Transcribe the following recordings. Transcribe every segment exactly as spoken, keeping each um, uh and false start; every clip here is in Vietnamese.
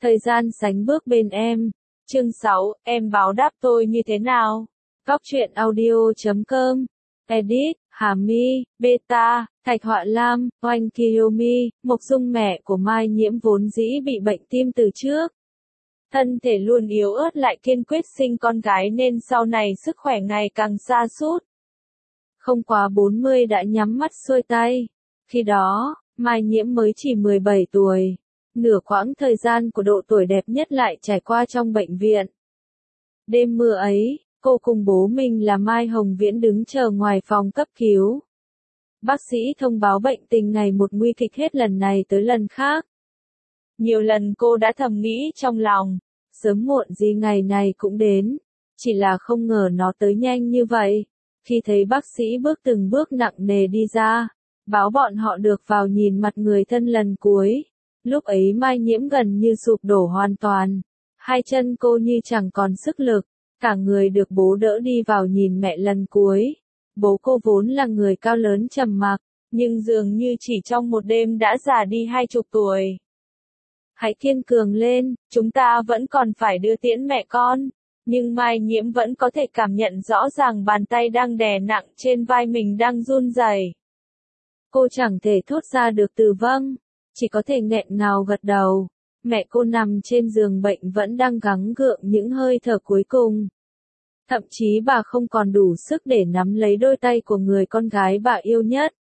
Thời gian sánh bước bên em. Chương sáu, em báo đáp tôi như thế nào? Góc truyện audio chấm com. Edit, Hà My, Beta, Thạch Họa Lam, Oanh Kiyomi, Mộc Dung mẹ của Mai Nhiễm vốn dĩ bị bệnh tim từ trước. Thân thể luôn yếu ớt lại kiên quyết sinh con gái nên sau này sức khỏe ngày càng sa sút. Không quá bốn mươi đã nhắm mắt xuôi tay. Khi đó, Mai Nhiễm mới chỉ mười bảy tuổi. Nửa quãng thời gian của độ tuổi đẹp nhất lại trải qua trong bệnh viện. Đêm mưa ấy, cô cùng bố mình là Mai Hồng Viễn đứng chờ ngoài phòng cấp cứu. Bác sĩ thông báo bệnh tình ngày một nguy kịch hết lần này tới lần khác. Nhiều lần cô đã thầm nghĩ trong lòng, sớm muộn gì ngày này cũng đến, chỉ là không ngờ nó tới nhanh như vậy. Khi thấy bác sĩ bước từng bước nặng nề đi ra, báo bọn họ được vào nhìn mặt người thân lần cuối. Lúc ấy Mai Nhiễm gần như sụp đổ hoàn toàn. Hai chân cô như chẳng còn sức lực, cả người được bố đỡ đi vào nhìn mẹ lần cuối. Bố cô vốn là người cao lớn trầm mặc, nhưng dường như chỉ trong một đêm đã già đi hai chục tuổi. Hãy kiên cường lên, chúng ta vẫn còn phải đưa tiễn mẹ con. Nhưng Mai Nhiễm vẫn có thể cảm nhận rõ ràng bàn tay đang đè nặng trên vai mình đang run rẩy. Cô chẳng thể thốt ra được từ vâng, chỉ có thể nghẹn ngào gật đầu. Mẹ cô nằm trên giường bệnh vẫn đang gắng gượng những hơi thở cuối cùng. Thậm chí bà không còn đủ sức để nắm lấy đôi tay của người con gái bà yêu nhất.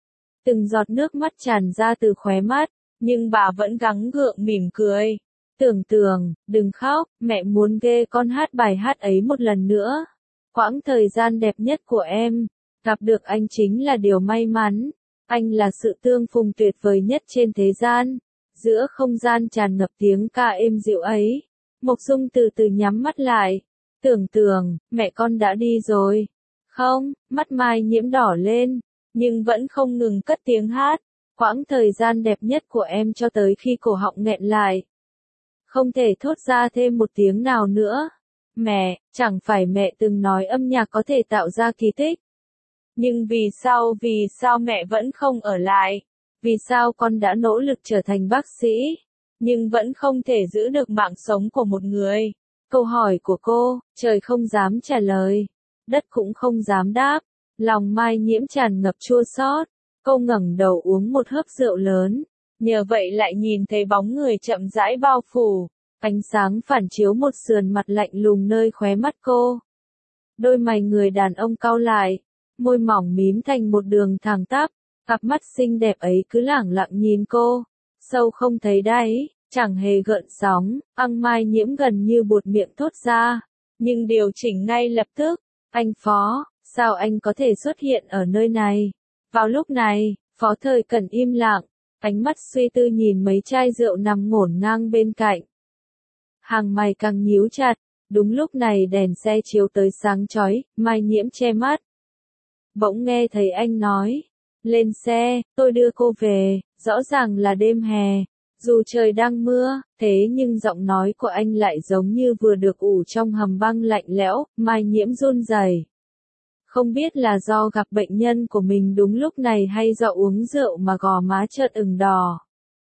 Từng giọt nước mắt tràn ra từ khóe mắt, nhưng bà vẫn gắng gượng mỉm cười. Tưởng Tường, đừng khóc, mẹ muốn nghe con hát bài hát ấy một lần nữa. Quãng thời gian đẹp nhất của em, gặp được anh chính là điều may mắn. Anh là sự tương phùng tuyệt vời nhất trên thế gian. Giữa không gian tràn ngập tiếng ca êm dịu ấy, Mộc Dung từ từ nhắm mắt lại. Tưởng Tường, mẹ con đã đi rồi. Không, mắt Mai Nhiễm đỏ lên, nhưng vẫn không ngừng cất tiếng hát. Quãng thời gian đẹp nhất của em cho tới khi cổ họng nghẹn lại. Không thể thốt ra thêm một tiếng nào nữa. Mẹ, chẳng phải mẹ từng nói âm nhạc có thể tạo ra kỳ tích. Nhưng vì sao vì sao mẹ vẫn không ở lại? Vì sao con đã nỗ lực trở thành bác sĩ, nhưng vẫn không thể giữ được mạng sống của một người? Câu hỏi của cô, trời không dám trả lời, đất cũng không dám đáp. Lòng Mai Nhiễm tràn ngập chua xót. Cô ngẩng đầu uống một hớp rượu lớn, nhờ vậy lại nhìn thấy bóng người chậm rãi bao phủ. Ánh sáng phản chiếu một sườn mặt lạnh lùng nơi khóe mắt cô. Đôi mày người đàn ông cau lại, môi mỏng mím thành một đường thẳng tắp, cặp mắt xinh đẹp ấy cứ lẳng lặng nhìn cô, sâu không thấy đáy, chẳng hề gợn sóng. Ăng Mai Nhiễm gần như buột miệng thốt ra, nhưng điều chỉnh ngay lập tức. Anh Phó, sao anh có thể xuất hiện ở nơi này? Vào lúc này, Phó Thời Cẩn im lặng, ánh mắt suy tư nhìn mấy chai rượu nằm ngổn ngang bên cạnh. Hàng mày càng nhíu chặt, đúng lúc này đèn xe chiếu tới sáng chói, Mai Nhiễm che mắt. Bỗng nghe thấy anh nói, lên xe, tôi đưa cô về. Rõ ràng là đêm hè, dù trời đang mưa, thế nhưng giọng nói của anh lại giống như vừa được ủ trong hầm băng lạnh lẽo. Mai Nhiễm run rẩy. Không biết là do gặp bệnh nhân của mình đúng lúc này hay do uống rượu mà gò má chợt ửng đỏ.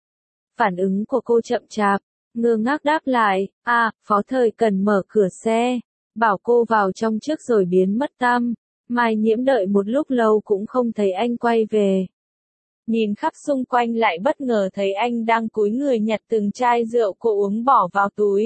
Phản ứng của cô chậm chạp, ngơ ngác đáp lại, à, Phó Thời Cần mở cửa xe, bảo cô vào trong trước rồi biến mất tăm. Mai Nhiễm đợi một lúc lâu cũng không thấy anh quay về. Nhìn khắp xung quanh lại bất ngờ thấy anh đang cúi người nhặt từng chai rượu cô uống bỏ vào túi.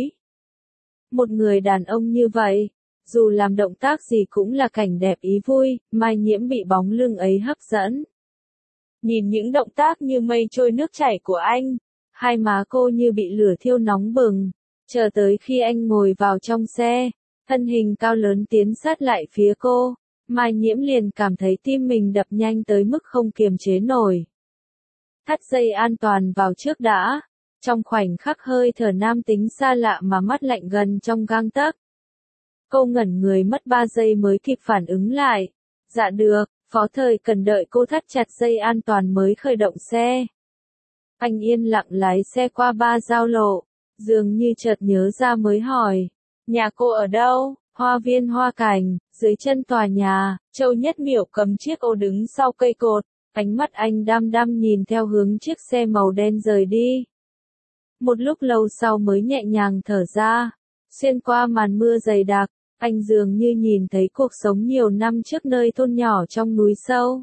Một người đàn ông như vậy, dù làm động tác gì cũng là cảnh đẹp ý vui. Mai Nhiễm bị bóng lưng ấy hấp dẫn. Nhìn những động tác như mây trôi nước chảy của anh, hai má cô như bị lửa thiêu nóng bừng. Chờ tới khi anh ngồi vào trong xe, thân hình cao lớn tiến sát lại phía cô, Mai Nhiễm liền cảm thấy tim mình đập nhanh tới mức không kiềm chế nổi. Thắt dây an toàn vào trước đã. Trong khoảnh khắc hơi thở nam tính xa lạ mà mắt lạnh gần trong gang tấc. Cô ngẩn người mất ba giây mới kịp phản ứng lại. Dạ được, Phó Thời Cần đợi cô thắt chặt dây an toàn mới khởi động xe. Anh yên lặng lái xe qua ba giao lộ, dường như chợt nhớ ra mới hỏi, nhà cô ở đâu? Hoa viên Hoa Cảnh, dưới chân tòa nhà. Châu Nhất Miểu cầm chiếc ô đứng sau cây cột, ánh mắt anh đăm đăm nhìn theo hướng chiếc xe màu đen rời đi. Một lúc lâu sau mới nhẹ nhàng thở ra. Xuyên qua màn mưa dày đặc, anh dường như nhìn thấy cuộc sống nhiều năm trước nơi thôn nhỏ trong núi sâu.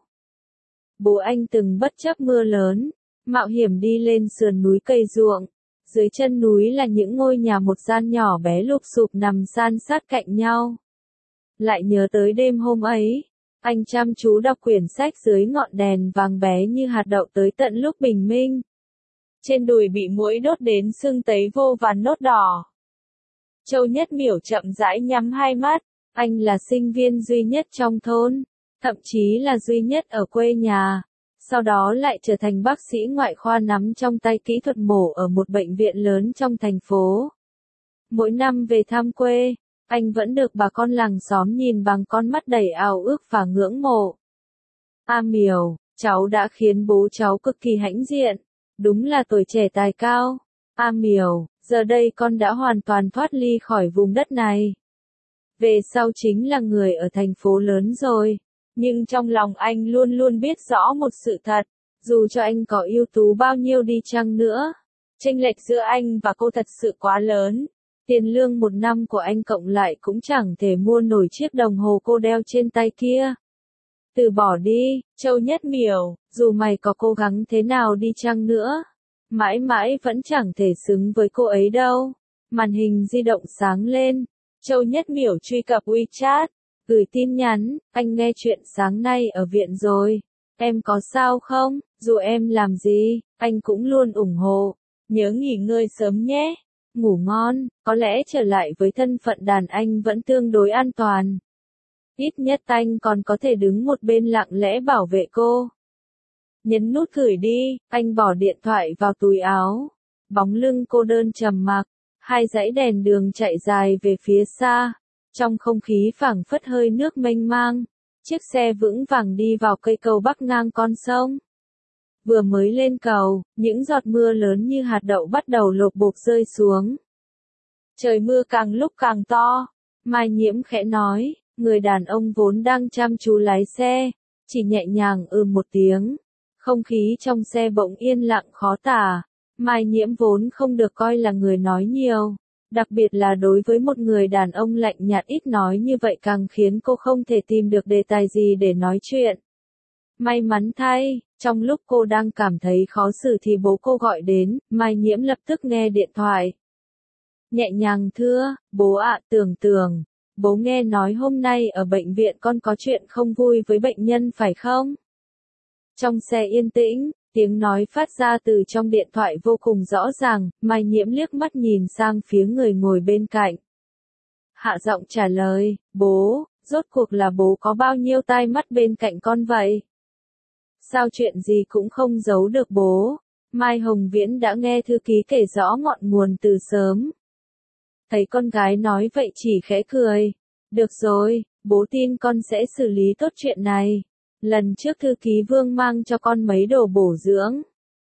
Bố anh từng bất chấp mưa lớn, mạo hiểm đi lên sườn núi cày ruộng. Dưới chân núi là những ngôi nhà một gian nhỏ bé lụp xụp nằm san sát cạnh nhau. Lại nhớ tới đêm hôm ấy, anh chăm chú đọc quyển sách dưới ngọn đèn vàng bé như hạt đậu tới tận lúc bình minh. Trên đùi bị muỗi đốt đến sưng tấy vô vàn nốt đỏ. Châu Nhất Miểu chậm rãi nhắm hai mắt, anh là sinh viên duy nhất trong thôn, thậm chí là duy nhất ở quê nhà. Sau đó lại trở thành bác sĩ ngoại khoa nắm trong tay kỹ thuật mổ ở một bệnh viện lớn trong thành phố. Mỗi năm về thăm quê, anh vẫn được bà con làng xóm nhìn bằng con mắt đầy ao ước và ngưỡng mộ. A Miểu, cháu đã khiến bố cháu cực kỳ hãnh diện, đúng là tuổi trẻ tài cao. A Miểu, giờ đây con đã hoàn toàn thoát ly khỏi vùng đất này. Về sau chính là người ở thành phố lớn rồi. Nhưng trong lòng anh luôn luôn biết rõ một sự thật, dù cho anh có ưu tú bao nhiêu đi chăng nữa, chênh lệch giữa anh và cô thật sự quá lớn. Tiền lương một năm của anh cộng lại cũng chẳng thể mua nổi chiếc đồng hồ cô đeo trên tay kia. Từ bỏ đi, Châu Nhất Miểu, dù mày có cố gắng thế nào đi chăng nữa, mãi mãi vẫn chẳng thể xứng với cô ấy đâu. Màn hình di động sáng lên, Châu Nhất Miểu truy cập WeChat. Gửi tin nhắn, anh nghe chuyện sáng nay ở viện rồi. Em có sao không? Dù em làm gì, anh cũng luôn ủng hộ. Nhớ nghỉ ngơi sớm nhé. Ngủ ngon, có lẽ trở lại với thân phận đàn anh vẫn tương đối an toàn. Ít nhất anh còn có thể đứng một bên lặng lẽ bảo vệ cô. Nhấn nút gửi đi, anh bỏ điện thoại vào túi áo. Bóng lưng cô đơn trầm mặc, hai dãy đèn đường chạy dài về phía xa. Trong không khí phảng phất hơi nước mênh mang, chiếc xe vững vàng đi vào cây cầu bắc ngang con sông. Vừa mới lên cầu, những giọt mưa lớn như hạt đậu bắt đầu lộp bộp rơi xuống. Trời mưa càng lúc càng to, Mai Nhiễm khẽ nói, người đàn ông vốn đang chăm chú lái xe, chỉ nhẹ nhàng ừ một tiếng. Không khí trong xe bỗng yên lặng khó tả. Mai Nhiễm vốn không được coi là người nói nhiều. Đặc biệt là đối với một người đàn ông lạnh nhạt ít nói như vậy càng khiến cô không thể tìm được đề tài gì để nói chuyện. May mắn thay, trong lúc cô đang cảm thấy khó xử thì bố cô gọi đến, Mai Nhiễm lập tức nghe điện thoại. Nhẹ nhàng thưa, bố ạ, Tưởng Tưởng, bố nghe nói hôm nay ở bệnh viện con có chuyện không vui với bệnh nhân phải không? Trong xe yên tĩnh, tiếng nói phát ra từ trong điện thoại vô cùng rõ ràng, Mai Nhiễm liếc mắt nhìn sang phía người ngồi bên cạnh. Hạ giọng trả lời, bố, rốt cuộc là bố có bao nhiêu tai mắt bên cạnh con vậy? Sao chuyện gì cũng không giấu được bố? Mai Hồng Viễn đã nghe thư ký kể rõ ngọn nguồn từ sớm. Thấy con gái nói vậy chỉ khẽ cười. Được rồi, bố tin con sẽ xử lý tốt chuyện này. Lần trước thư ký Vương mang cho con mấy đồ bổ dưỡng.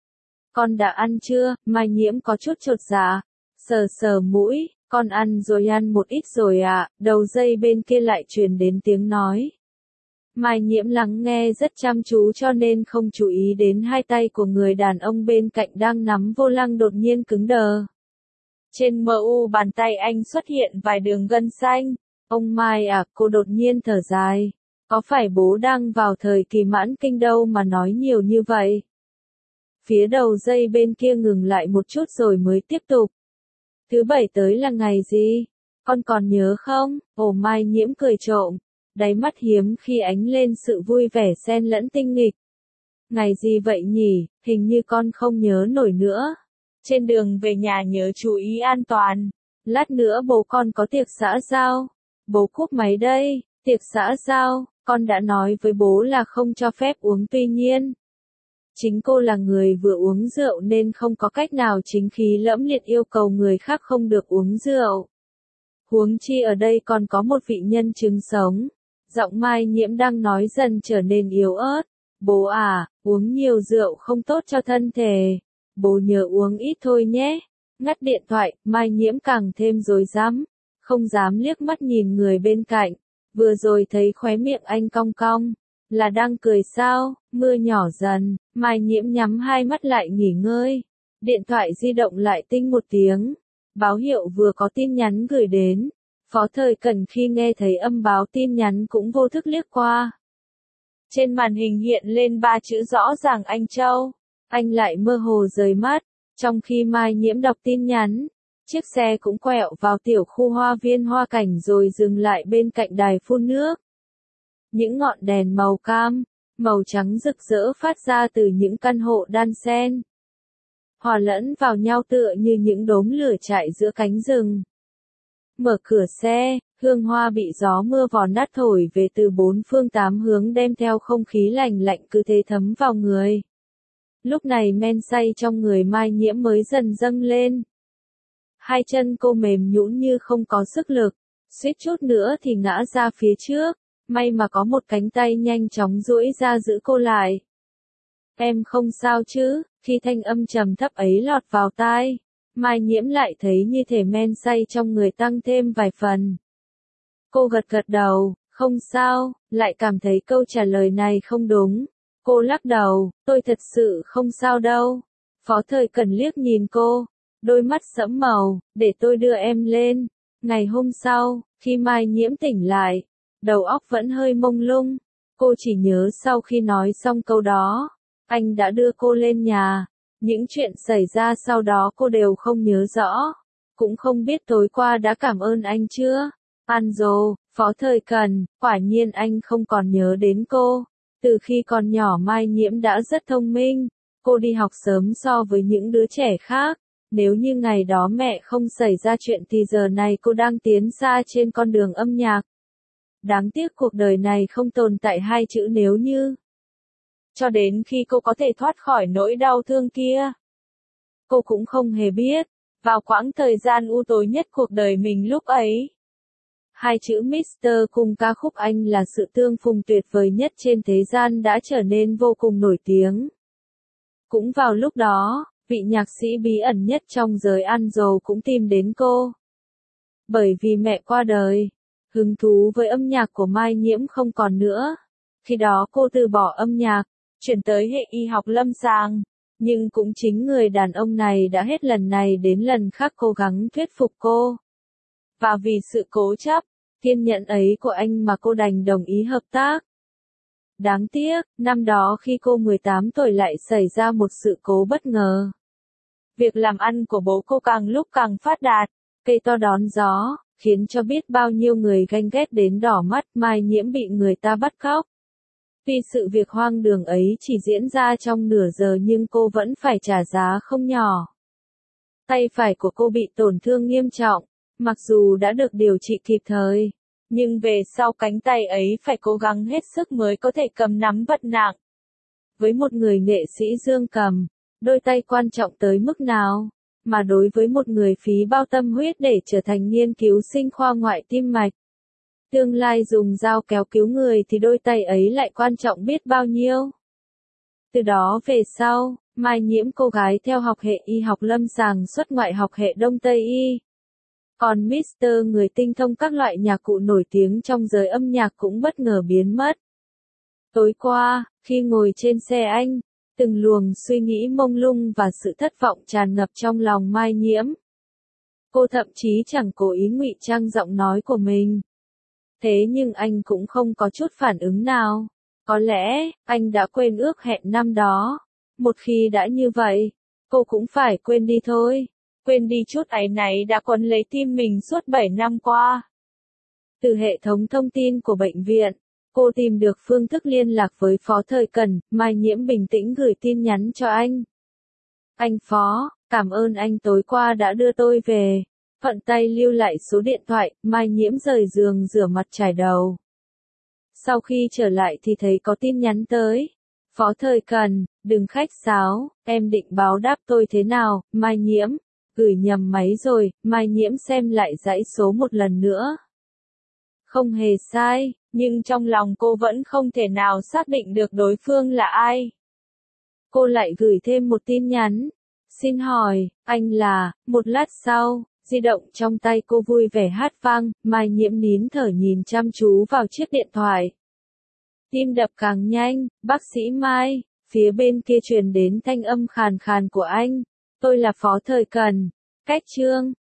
Con đã ăn chưa? Mai Nhiễm có chút chột dạ. Sờ sờ mũi, con ăn rồi ăn một ít rồi ạ. À. Đầu dây bên kia lại truyền đến tiếng nói. Mai Nhiễm lắng nghe rất chăm chú cho nên không chú ý đến hai tay của người đàn ông bên cạnh đang nắm vô lăng đột nhiên cứng đờ. Trên mờ u bàn tay anh xuất hiện vài đường gân xanh. Ông Mai à, cô đột nhiên thở dài. Có phải bố đang vào thời kỳ mãn kinh đâu mà nói nhiều như vậy? Phía đầu dây bên kia ngừng lại một chút rồi mới tiếp tục. Thứ bảy tới là ngày gì? Con còn nhớ không? Ồ, Mai Nhiễm cười trộm. Đáy mắt hiếm khi ánh lên sự vui vẻ xen lẫn tinh nghịch. Ngày gì vậy nhỉ? Hình như con không nhớ nổi nữa. Trên đường về nhà nhớ chú ý an toàn. Lát nữa bố con có tiệc xã giao. Bố cúp máy đây. Tiệc xã giao, con đã nói với bố là không cho phép uống, tuy nhiên. Chính cô là người vừa uống rượu nên không có cách nào chính khí lẫm liệt yêu cầu người khác không được uống rượu. Huống chi ở đây còn có một vị nhân chứng sống. Giọng Mai Nhiễm đang nói dần trở nên yếu ớt. Bố à, uống nhiều rượu không tốt cho thân thể. Bố nhớ uống ít thôi nhé. Ngắt điện thoại, Mai Nhiễm càng thêm rối rắm. Không dám liếc mắt nhìn người bên cạnh. Vừa rồi thấy khóe miệng anh cong cong. Là đang cười sao? Mưa nhỏ dần, Mai Nhiễm nhắm hai mắt lại nghỉ ngơi. Điện thoại di động lại tinh một tiếng. Báo hiệu vừa có tin nhắn gửi đến. Phó Thời Cần khi nghe thấy âm báo tin nhắn cũng vô thức liếc qua. Trên màn hình hiện lên ba chữ rõ ràng Anh Châu. Anh lại mơ hồ rời mắt. Trong khi Mai Nhiễm đọc tin nhắn, chiếc xe cũng quẹo vào tiểu khu hoa viên hoa cảnh rồi dừng lại bên cạnh đài phun nước. Những ngọn đèn màu cam, màu trắng rực rỡ phát ra từ những căn hộ đan xen, hòa lẫn vào nhau tựa như những đốm lửa chạy giữa cánh rừng. Mở cửa xe, hương hoa bị gió mưa vò nát thổi về từ bốn phương tám hướng đem theo không khí lành lạnh cứ thế thấm vào người. Lúc này men say trong người Mai Nhiễm mới dần dâng lên. Hai chân cô mềm nhũn như không có sức lực, suýt chút nữa thì ngã ra phía trước. May mà có một cánh tay nhanh chóng duỗi ra giữ cô lại. Em không sao chứ? Khi thanh âm trầm thấp ấy lọt vào tai, Mai Nhiễm lại thấy như thể men say trong người tăng thêm vài phần. Cô gật gật đầu, không sao, lại cảm thấy câu trả lời này không đúng. Cô lắc đầu, tôi thật sự không sao đâu. Phó Thời Cần liếc nhìn cô, đôi mắt sẫm màu, để tôi đưa em lên. Ngày hôm sau, khi Mai Nhiễm tỉnh lại, đầu óc vẫn hơi mông lung. Cô chỉ nhớ sau khi nói xong câu đó, anh đã đưa cô lên nhà. Những chuyện xảy ra sau đó cô đều không nhớ rõ. Cũng không biết tối qua đã cảm ơn anh chưa? Anzo, Phó Thời Cần, quả nhiên anh không còn nhớ đến cô. Từ khi còn nhỏ Mai Nhiễm đã rất thông minh. Cô đi học sớm so với những đứa trẻ khác. Nếu như ngày đó mẹ không xảy ra chuyện thì giờ này cô đang tiến xa trên con đường âm nhạc. Đáng tiếc cuộc đời này không tồn tại hai chữ nếu như. Cho đến khi cô có thể thoát khỏi nỗi đau thương kia, cô cũng không hề biết, vào quãng thời gian u tối nhất cuộc đời mình lúc ấy, hai chữ mít tơ cùng ca khúc Anh là sự tương phùng tuyệt vời nhất trên thế gian đã trở nên vô cùng nổi tiếng. Cũng vào lúc đó, vị nhạc sĩ bí ẩn nhất trong giới Anzo cũng tìm đến cô. Bởi vì mẹ qua đời, hứng thú với âm nhạc của Mai Nhiễm không còn nữa. Khi đó cô từ bỏ âm nhạc, chuyển tới hệ y học lâm sàng. Nhưng cũng chính người đàn ông này đã hết lần này đến lần khác cố gắng thuyết phục cô. Và vì sự cố chấp, kiên nhẫn ấy của anh mà cô đành đồng ý hợp tác. Đáng tiếc, năm đó khi cô mười tám tuổi lại xảy ra một sự cố bất ngờ. Việc làm ăn của bố cô càng lúc càng phát đạt, cây to đón gió, khiến cho biết bao nhiêu người ganh ghét đến đỏ mắt. Mai Nhiễm bị người ta bắt cóc. Vì sự việc hoang đường ấy chỉ diễn ra trong nửa giờ nhưng cô vẫn phải trả giá không nhỏ. Tay phải của cô bị tổn thương nghiêm trọng, mặc dù đã được điều trị kịp thời, nhưng về sau cánh tay ấy phải cố gắng hết sức mới có thể cầm nắm vật nặng. Với một người nghệ sĩ dương cầm, đôi tay quan trọng tới mức nào, mà đối với một người phí bao tâm huyết để trở thành nghiên cứu sinh khoa ngoại tim mạch, tương lai dùng dao kéo cứu người thì đôi tay ấy lại quan trọng biết bao nhiêu. Từ đó về sau, Mai Nhiễm cô gái theo học hệ y học lâm sàng xuất ngoại học hệ Đông Tây y. Còn mít tơ người tinh thông các loại nhạc cụ nổi tiếng trong giới âm nhạc cũng bất ngờ biến mất. Tối qua, khi ngồi trên xe anh, từng luồng suy nghĩ mông lung và sự thất vọng tràn ngập trong lòng Mai Nhiễm. Cô thậm chí chẳng cố ý ngụy trang giọng nói của mình. Thế nhưng anh cũng không có chút phản ứng nào. Có lẽ, anh đã quên ước hẹn năm đó. Một khi đã như vậy, cô cũng phải quên đi thôi. Quên đi chút áy náy đã quấn lấy tim mình suốt bảy năm qua. Từ hệ thống thông tin của bệnh viện, cô tìm được phương thức liên lạc với Phó Thời Cần. Mai Nhiễm bình tĩnh gửi tin nhắn cho anh. Anh Phó, cảm ơn anh tối qua đã đưa tôi về. Thuận tay lưu lại số điện thoại. Mai Nhiễm rời giường rửa mặt chải đầu. Sau khi trở lại thì thấy có tin nhắn tới. Phó Thời Cần, đừng khách sáo, em định báo đáp tôi thế nào? Mai Nhiễm, gửi nhầm máy rồi. Mai Nhiễm xem lại dãy số một lần nữa. Không hề sai, nhưng trong lòng cô vẫn không thể nào xác định được đối phương là ai. Cô lại gửi thêm một tin nhắn. Xin hỏi, anh là, một lát sau, di động trong tay cô vui vẻ hát vang. Mai Nhiễm nín thở nhìn chăm chú vào chiếc điện thoại. Tim đập càng nhanh. Bác sĩ Mai, phía bên kia truyền đến thanh âm khàn khàn của anh. Tôi là Phó Thời Cần. Cách chương